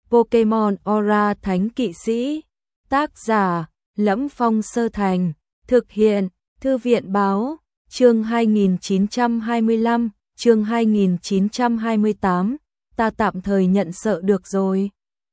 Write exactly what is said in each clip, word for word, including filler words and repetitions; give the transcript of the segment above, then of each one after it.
Pokemon Aura Thánh Kỵ Sĩ. Tác giả: Lẫm Phong Sơ Thành. Thực hiện: Thư viện báo. Chương hai nghìn chín trăm hai mươi lăm, chương hai nghìn chín trăm hai mươi tám, ta tạm thời nhận sợ được rồi.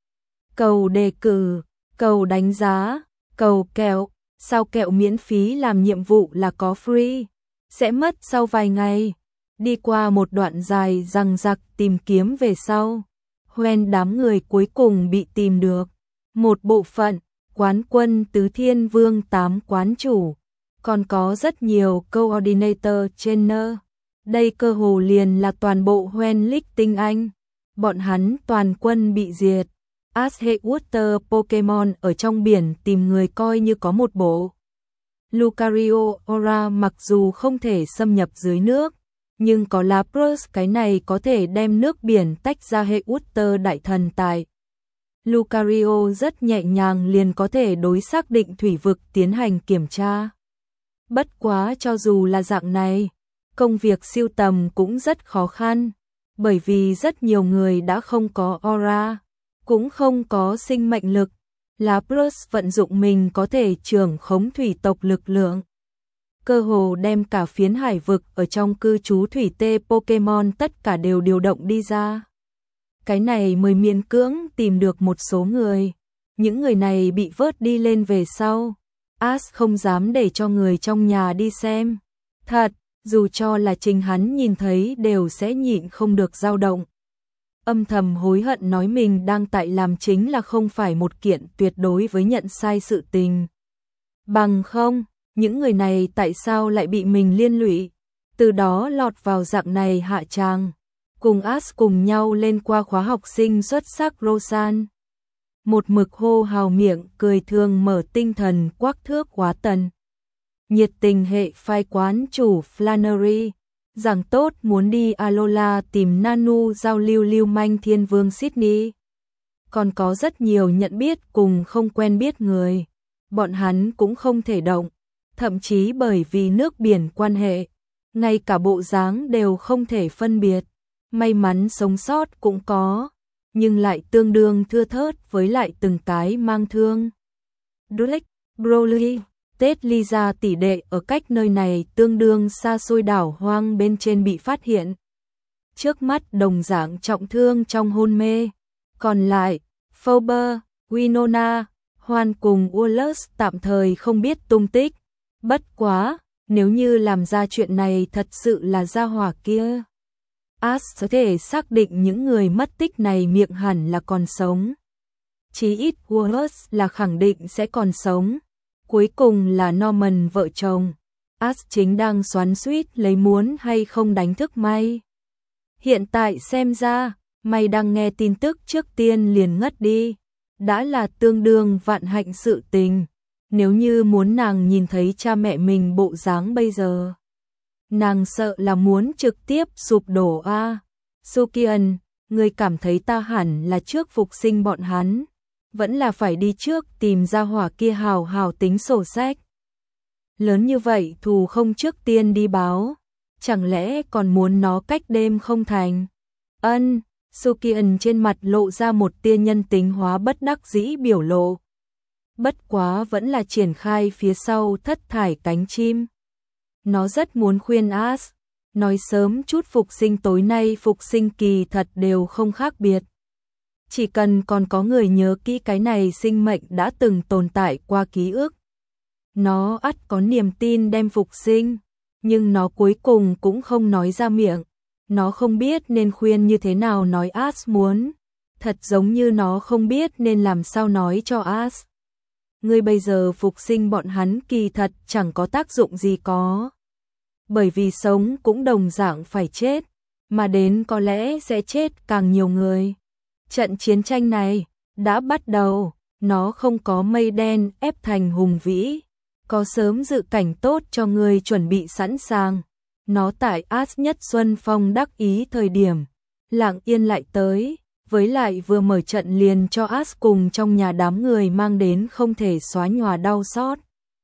Cầu đề cử, cầu đánh giá, cầu kẹo, sao kẹo miễn phí làm nhiệm vụ là có free, sẽ mất sau vài ngày. Đi qua một đoạn dài dằng dặc tìm kiếm về sau, hoen đám người cuối cùng bị tìm được. Một bộ phận, quán quân Tứ Thiên Vương tám quán chủ, còn có rất nhiều coordinator trainer. Đây cơ hồ liền là toàn bộ Hoenn League tinh anh. Bọn hắn toàn quân bị diệt. Ash Water Pokemon ở trong biển tìm người coi như có một bộ. Lucario Aura mặc dù không thể xâm nhập dưới nước, nhưng có Lapras cái này có thể đem nước biển tách ra. Water đại thần tại Lucario rất nhẹ nhàng liền có thể đối xác định thủy vực tiến hành kiểm tra. Bất quá cho dù là dạng này, công việc siêu tầm cũng rất khó khăn, bởi vì rất nhiều người đã không có aura, cũng không có sinh mệnh lực. Lapras vận dụng mình có thể trưởng khống thủy tộc lực lượng, cơ hồ đem cả phiến hải vực ở trong cư trú thủy tê Pokemon tất cả đều điều động đi ra. Cái này mới miễn cưỡng tìm được một số người. Những người này bị vớt đi lên về sau, Ash không dám để cho người trong nhà đi xem. Thật, dù cho là chính hắn nhìn thấy đều sẽ nhịn không được dao động. Âm thầm hối hận nói mình đang tại làm chính là không phải một kiện tuyệt đối với nhận sai sự tình. Bằng không, những người này tại sao lại bị mình liên lụy, từ đó lọt vào dạng này hạ tràng. Cùng Ash cùng nhau lên qua khóa học sinh xuất sắc Rosan. Một mực hô hào miệng cười thường mở tinh thần quắc thước quá tần. Nhiệt tình hệ phái quán chủ Flannery, rằng tốt muốn đi Alola tìm Nanu giao lưu lưu manh Thiên Vương Sydney. Còn có rất nhiều nhận biết cùng không quen biết người, bọn hắn cũng không thể động, thậm chí bởi vì nước biển quan hệ, ngay cả bộ dáng đều không thể phân biệt. May mắn sống sót cũng có, nhưng lại tương đương thưa thớt với lại từng cái mang thương. Drake, Broly, Tết Lisa tỷ đệ ở cách nơi này tương đương xa xôi đảo hoang bên trên bị phát hiện. Trước mắt đồng dạng trọng thương trong hôn mê. Còn lại, Phoebe, Winona, Hoan cùng Wallace tạm thời không biết tung tích. Bất quá, nếu như làm ra chuyện này thật sự là gia hỏa kia, Ash có thể xác định những người mất tích này miệng hẳn là còn sống. Chí ít Wallace là khẳng định sẽ còn sống. Cuối cùng là Norman vợ chồng. Ash chính đang xoắn xuýt lấy muốn hay không đánh thức May. Hiện tại xem ra, May đang nghe tin tức trước tiên liền ngất đi, đã là tương đương vạn hạnh sự tình. Nếu như muốn nàng nhìn thấy cha mẹ mình bộ dáng bây giờ, nàng sợ là muốn trực tiếp sụp đổ a. À, Sukian, ngươi cảm thấy ta hẳn là trước phục sinh bọn hắn, vẫn là phải đi trước tìm ra hỏa kia hào hào tính sổ sách. Lớn như vậy thù không trước tiên đi báo, chẳng lẽ còn muốn nó cách đêm không thành? Ân, Sukian trên mặt lộ ra một tia nhân tính hóa bất đắc dĩ biểu lộ. Bất quá vẫn là triển khai phía sau thất thải cánh chim. Nó rất muốn khuyên Ash, nói sớm chút phục sinh tối nay phục sinh kỳ thật đều không khác biệt. Chỉ cần còn có người nhớ kỹ cái này sinh mệnh đã từng tồn tại qua ký ức, nó ắt có niềm tin đem phục sinh, nhưng nó cuối cùng cũng không nói ra miệng. Nó không biết nên khuyên như thế nào nói Ash muốn, thật giống như nó không biết nên làm sao nói cho Ash. Ngươi bây giờ phục sinh bọn hắn kỳ thật chẳng có tác dụng gì có. Bởi vì sống cũng đồng dạng phải chết, mà đến có lẽ sẽ chết càng nhiều người. Trận chiến tranh này đã bắt đầu, nó không có mây đen ép thành hùng vĩ, có sớm dự cảnh tốt cho người chuẩn bị sẵn sàng. Nó tại Ash nhất xuân phong đắc ý thời điểm, lặng yên lại tới, với lại vừa mở trận liền cho Ash cùng trong nhà đám người mang đến không thể xóa nhòa đau xót.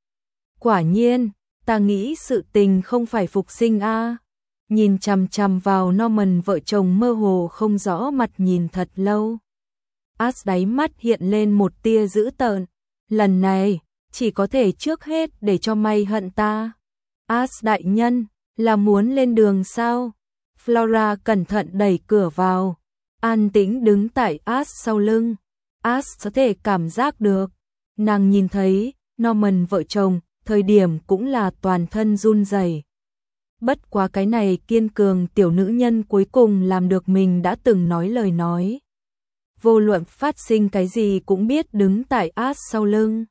Quả nhiên, ta nghĩ sự tình không phải phục sinh a. À. Nhìn chằm chằm vào Norman vợ chồng mơ hồ không rõ mặt nhìn thật lâu. As đáy mắt hiện lên một tia dữ tợn. Lần này, chỉ có thể trước hết để cho mày hận ta. As đại nhân, là muốn lên đường sao? Flora cẩn thận đẩy cửa vào. An tĩnh đứng tại As sau lưng. As có thể cảm giác được. Nàng nhìn thấy Norman vợ chồng, thời điểm cũng là toàn thân run rẩy. Bất quá cái này kiên cường tiểu nữ nhân cuối cùng làm được mình đã từng nói lời nói. Vô luận phát sinh cái gì cũng biết đứng tại As sau lưng.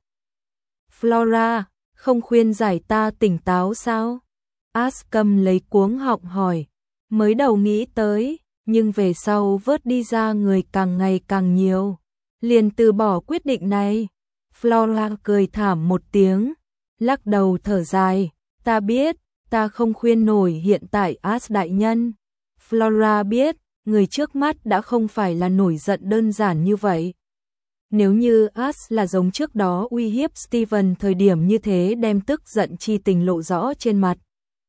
Flora, không khuyên giải ta tỉnh táo sao? As cầm lấy cuống họng hỏi. Mới đầu nghĩ tới, nhưng về sau vớt đi ra người càng ngày càng nhiều. Liền từ bỏ quyết định này. Flora cười thảm một tiếng, lắc đầu thở dài. Ta biết, ta không khuyên nổi hiện tại As đại nhân. Flora biết, người trước mắt đã không phải là nổi giận đơn giản như vậy. Nếu như As là giống trước đó uy hiếp Steven thời điểm như thế đem tức giận chi tình lộ rõ trên mặt.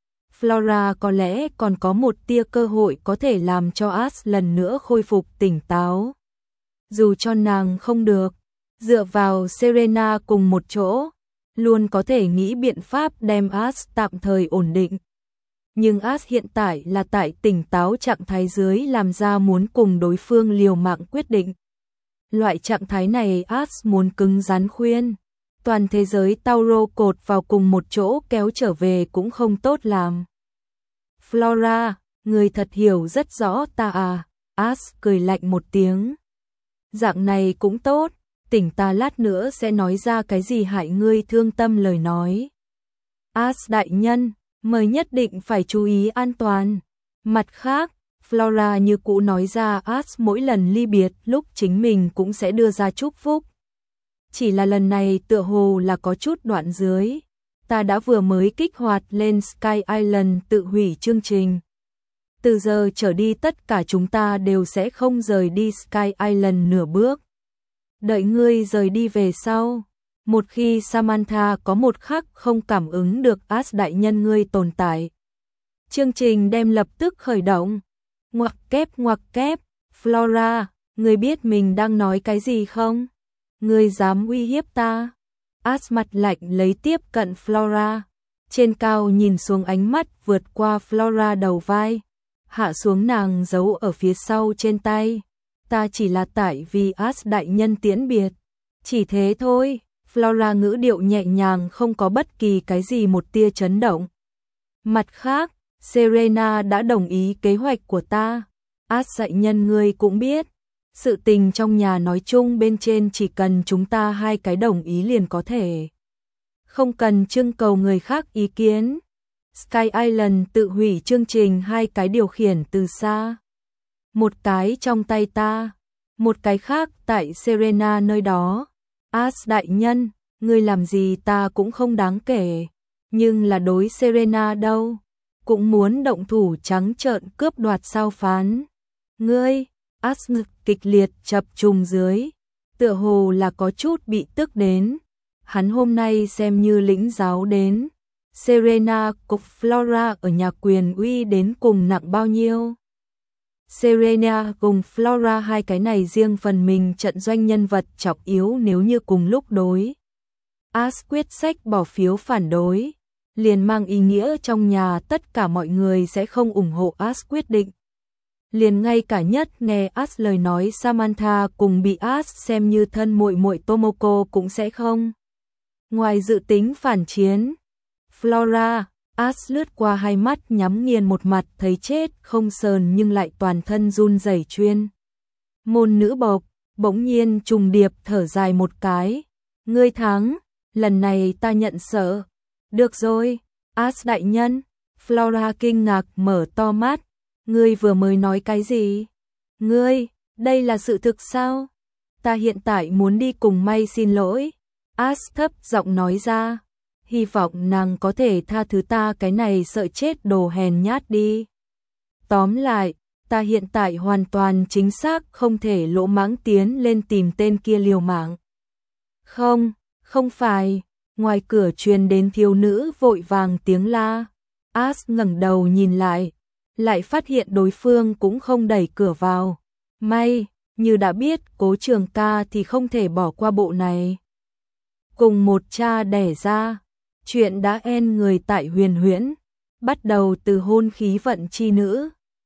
Flora có lẽ còn có một tia cơ hội có thể làm cho As lần nữa khôi phục tỉnh táo. Dù cho nàng không được, dựa vào Serena cùng một chỗ, luôn có thể nghĩ biện pháp đem As tạm thời ổn định. Nhưng As hiện tại là tại tỉnh táo trạng thái dưới làm ra muốn cùng đối phương liều mạng quyết định. Loại trạng thái này As muốn cứng rắn khuyên. Toàn thế giới Tauro cột vào cùng một chỗ kéo trở về cũng không tốt làm. Flora, người thật hiểu rất rõ ta à, As cười lạnh một tiếng. Dạng này cũng tốt, tỉnh ta lát nữa sẽ nói ra cái gì hại ngươi thương tâm lời nói. As đại nhân, mời nhất định phải chú ý an toàn. Mặt khác, Flora như cũ nói ra As mỗi lần ly biệt lúc chính mình cũng sẽ đưa ra chúc phúc. Chỉ là lần này tựa hồ là có chút đoạn dưới. Ta đã vừa mới kích hoạt lên Sky Island tự hủy chương trình. Từ giờ trở đi tất cả chúng ta đều sẽ không rời đi Sky Island nửa bước. Đợi ngươi rời đi về sau. Một khi Samantha có một khắc không cảm ứng được As đại nhân ngươi tồn tại, chương trình đem lập tức khởi động. Ngoặc kép ngoặc kép, Flora, ngươi biết mình đang nói cái gì không? Ngươi dám uy hiếp ta? As mặt lạnh lấy tiếp cận Flora. Trên cao nhìn xuống ánh mắt vượt qua Flora đầu vai. Hạ xuống nàng giấu ở phía sau trên tay. Ta chỉ là tại vì As đại nhân tiễn biệt. Chỉ thế thôi. Flora ngữ điệu nhẹ nhàng không có bất kỳ cái gì một tia chấn động. Mặt khác, Serena đã đồng ý kế hoạch của ta. As đại nhân ngươi cũng biết. Sự tình trong nhà nói chung bên trên chỉ cần chúng ta hai cái đồng ý liền có thể. Không cần trưng cầu người khác ý kiến. Sky Island tự hủy chương trình hai cái điều khiển từ xa. Một cái trong tay ta, một cái khác tại Serena nơi đó. As đại nhân, ngươi làm gì ta cũng không đáng kể. Nhưng là đối Serena đâu, cũng muốn động thủ trắng trợn cướp đoạt sao phán. Ngươi, As ngực kịch liệt chập trùng dưới, tựa hồ là có chút bị tức đến. Hắn hôm nay xem như lĩnh giáo đến. Serena cục Flora ở nhà quyền uy đến cùng nặng bao nhiêu. Serena cùng Flora hai cái này riêng phần mình trận doanh nhân vật trọng yếu nếu như cùng lúc đối. As quyết sách bỏ phiếu phản đối, liền mang ý nghĩa trong nhà tất cả mọi người sẽ không ủng hộ As quyết định. Liền ngay cả nhất nghe As lời nói Samantha cùng bị As xem như thân muội muội Tomoko cũng sẽ không. Ngoài dự tính phản chiến, Flora, As lướt qua hai mắt nhắm nghiền một mặt thấy chết không sờn nhưng lại toàn thân run rẩy chuyên. Môn nữ bộc, bỗng nhiên trùng điệp thở dài một cái. Ngươi thắng, lần này ta nhận sợ. Được rồi, As đại nhân. Flora kinh ngạc mở to mắt. Ngươi vừa mới nói cái gì? Ngươi, đây là sự thực sao? Ta hiện tại muốn đi cùng May xin lỗi. As thấp giọng nói ra. Hy vọng nàng có thể tha thứ ta cái này sợ chết đồ hèn nhát đi. Tóm lại, ta hiện tại hoàn toàn chính xác không thể lỗ mãng tiến lên tìm tên kia liều mạng. Không, không phải. Ngoài cửa truyền đến thiếu nữ vội vàng tiếng la. As ngẩng đầu nhìn lại, lại phát hiện đối phương cũng không đẩy cửa vào. May, như đã biết Cố Trường ca thì không thể bỏ qua bộ này. Cùng một cha đẻ ra, chuyện đã en người tại Huyền Huyễn, bắt đầu từ hôn khí vận chi nữ,